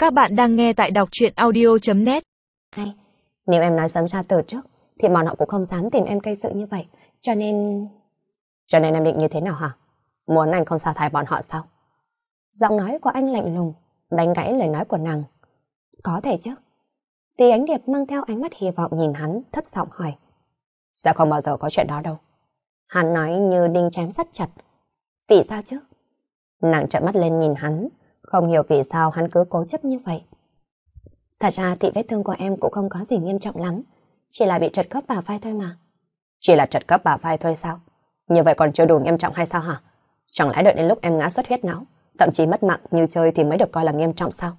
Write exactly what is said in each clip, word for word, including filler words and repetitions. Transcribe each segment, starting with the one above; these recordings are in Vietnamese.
Các bạn đang nghe tại đọc truyện audio.net. Hay, nếu em nói sớm ra từ trước, thì bọn họ cũng không dám tìm em gây sự như vậy. Cho nên... Cho nên em định như thế nào hả? Muốn anh không sa thải bọn họ sao? Giọng nói của anh lạnh lùng, đánh gãy lời nói của nàng. Có thể chứ. Thì Ánh Điệp mang theo ánh mắt hy vọng nhìn hắn, thấp giọng hỏi. Sẽ không bao giờ có chuyện đó đâu. Hắn nói như đinh chém sắt chặt. Vì sao chứ? Nàng trợn mắt lên nhìn hắn, không hiểu vì sao hắn cứ cố chấp như vậy. Thật ra thì vết thương của em cũng không có gì nghiêm trọng lắm, chỉ là bị trật khớp bả vai thôi mà. Chỉ là trật khớp bả vai thôi sao? Như vậy còn chưa đủ nghiêm trọng hay sao hả? Chẳng lẽ đợi đến lúc em ngã xuất huyết não, thậm chí mất mạng như chơi thì mới được coi là nghiêm trọng sao?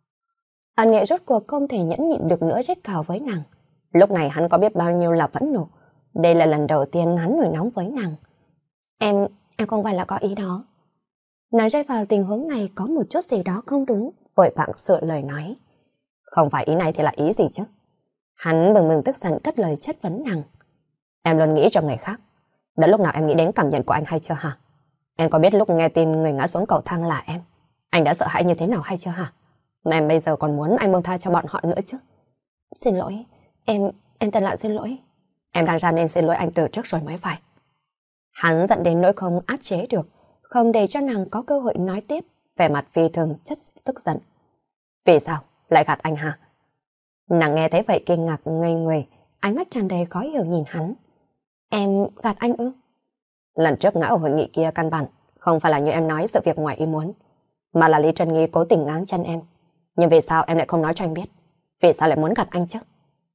Ân Nghệ rốt cuộc không thể nhẫn nhịn được nữa rít cào với nàng. Lúc này hắn có biết bao nhiêu là phẫn nộ. Đây là lần đầu tiên hắn nổi nóng với nàng. Em, em không phải là có ý đó. Nàng rơi vào tình huống này có một chút gì đó không đúng, vội vàng sửa lời nói. Không phải ý này thì là ý gì chứ? Hắn bừng bừng tức giận cất lời chất vấn nàng. Em luôn nghĩ cho người khác. Đã lúc nào em nghĩ đến cảm nhận của anh hay chưa hả? Em có biết lúc nghe tin người ngã xuống cầu thang là em, anh đã sợ hãi như thế nào hay chưa hả? Mà em bây giờ còn muốn anh buông tha cho bọn họ nữa chứ? Xin lỗi, em, em thật là xin lỗi. Em đang ra nên xin lỗi anh từ trước rồi mới phải. Hắn giận đến nỗi không át chế được, không để cho nàng có cơ hội nói tiếp, vẻ mặt phi thường chất tức giận. Vì sao? Lại gạt anh hả? Nàng nghe thấy vậy kinh ngạc ngây người, ánh mắt tràn đầy khó hiểu nhìn hắn. Em gạt anh ư? Lần trước ngã ở hội nghị kia căn bản không phải là như em nói sự việc ngoài ý muốn, mà là Lý Trân Nghi cố tình ngáng chân em. Nhưng vì sao em lại không nói cho anh biết? Vì sao lại muốn gạt anh chứ?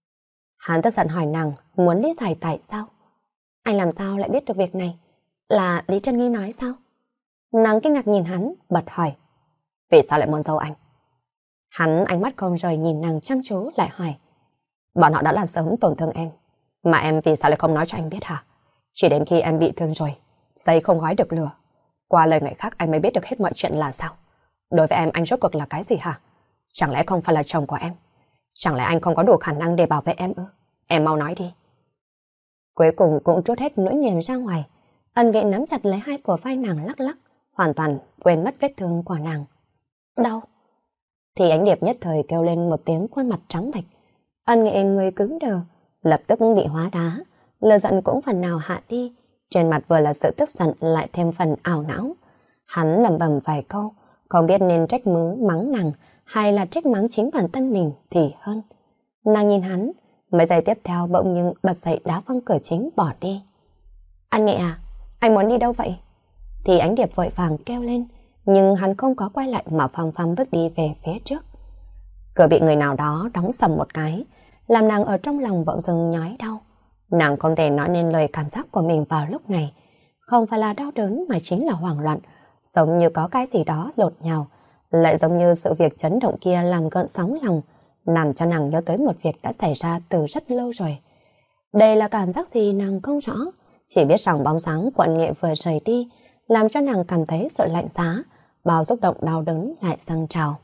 Hắn tức giận hỏi nàng, muốn lý giải tại sao. Anh làm sao lại biết được việc này? Là Lý Trân Nghi nói sao? Nàng kinh ngạc nhìn hắn, bật hỏi. Vì sao lại muốn giấu anh? Hắn ánh mắt không rời nhìn nàng chăm chú lại hỏi. Bọn họ đã làm sớm tổn thương em, mà em vì sao lại không nói cho anh biết hả? Chỉ đến khi em bị thương rồi, dây không gói được lửa. Qua lời người khác anh mới biết được hết mọi chuyện là sao. Đối với em anh rốt cuộc là cái gì hả? Chẳng lẽ không phải là chồng của em? Chẳng lẽ anh không có đủ khả năng để bảo vệ em ư? Em mau nói đi. Cuối cùng cũng trút hết nỗi niềm ra ngoài. Ân Nghệ nắm chặt lấy hai cổ vai nàng lắc lắc, hoàn toàn quên mất vết thương của nàng. Đau. Thì Ánh Điệp nhất thời kêu lên một tiếng, khuôn mặt trắng bệch. Ân Nghệ người cứng đờ, lập tức bị hóa đá, lửa giận cũng phần nào hạ đi, trên mặt vừa là sự tức giận lại thêm phần ảo não. Hắn lẩm bẩm vài câu, không biết nên trách mứ mắng nàng hay là trách mắng chính bản thân mình thì hơn. Nàng nhìn hắn, mấy giây tiếp theo bỗng nhưng bật dậy đá văng cửa chính bỏ đi. Anh Nghệ à, anh muốn đi đâu vậy? Thì Ánh Điệp vội vàng kêu lên, nhưng hắn không có quay lại mà phăm phăm bước đi về phía trước. Cửa bị người nào đó đóng sầm một cái, làm nàng ở trong lòng bỗng dưng nhói đau. Nàng không thể nói nên lời cảm giác của mình vào lúc này. Không phải là đau đớn mà chính là hoảng loạn, giống như có cái gì đó lột nhào, lại giống như sự việc chấn động kia làm gợn sóng lòng, làm cho nàng nhớ tới một việc đã xảy ra từ rất lâu rồi. Đây là cảm giác gì nàng không rõ, chỉ biết rằng bóng dáng của Ân Nghệ vừa rời đi, làm cho nàng cảm thấy sự lạnh giá, bao xúc động đau đớn lại dâng trào.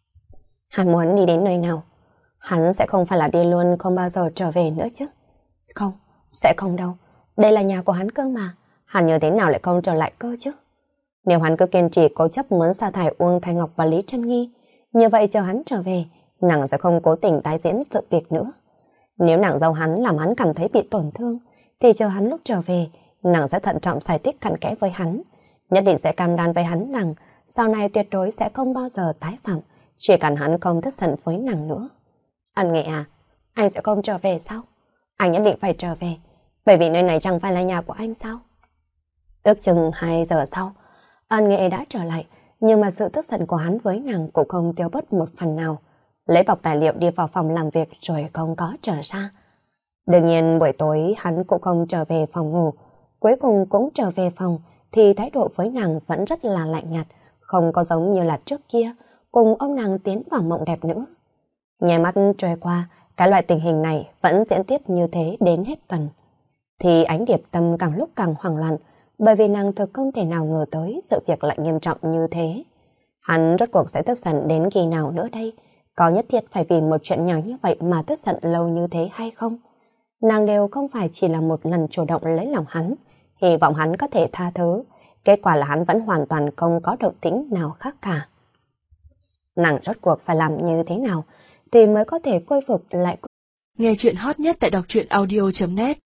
Hắn muốn đi đến nơi nào? Hắn sẽ không phải là đi luôn không bao giờ trở về nữa chứ? Không, sẽ không đâu. Đây là nhà của hắn cơ mà. Hắn như thế nào lại không trở lại cơ chứ? Nếu hắn cứ kiên trì cố chấp muốn sa thải Uông Thanh Ngọc và Lý Trân Nghi, như vậy chờ hắn trở về, nàng sẽ không cố tình tái diễn sự việc nữa. Nếu nàng dâu hắn làm hắn cảm thấy bị tổn thương, thì chờ hắn lúc trở về, nàng sẽ thận trọng giải thích cặn kẽ với hắn. Nhất định sẽ cam đoan với hắn rằng sau này tuyệt đối sẽ không bao giờ tái phạm, chỉ cần hắn không tức giận với nàng nữa. Ân Nghệ à, anh sẽ không trở về sao? Anh nhất định phải trở về, bởi vì nơi này chẳng phải là nhà của anh sao? Ước chừng hai giờ sau, Ân Nghệ đã trở lại, nhưng mà sự tức giận của hắn với nàng cũng không tiêu bớt một phần nào. Lấy bọc tài liệu đi vào phòng làm việc rồi không có trở ra. Đương nhiên buổi tối hắn cũng không trở về phòng ngủ, cuối cùng cũng trở về phòng thì thái độ với nàng vẫn rất là lạnh nhạt, không có giống như là trước kia, cùng ông nàng tiến vào mộng đẹp nữa. Nhè mắt trôi qua, cái loại tình hình này vẫn diễn tiếp như thế đến hết tuần. Thì Ánh Điệp tâm càng lúc càng hoảng loạn, bởi vì nàng thực không thể nào ngờ tới sự việc lại nghiêm trọng như thế. Hắn rốt cuộc sẽ tức giận đến khi nào nữa đây? Có nhất thiết phải vì một chuyện nhỏ như vậy mà tức giận lâu như thế hay không? Nàng đều không phải chỉ là một lần chủ động lấy lòng hắn, hy vọng hắn có thể tha thứ. Kết quả là hắn vẫn hoàn toàn không có động tĩnh nào khác cả. Nàng rốt cuộc phải làm như thế nào thì mới có thể khôi phục lại. Nghe chuyện hot nhất tại đọc truyện audio chấm net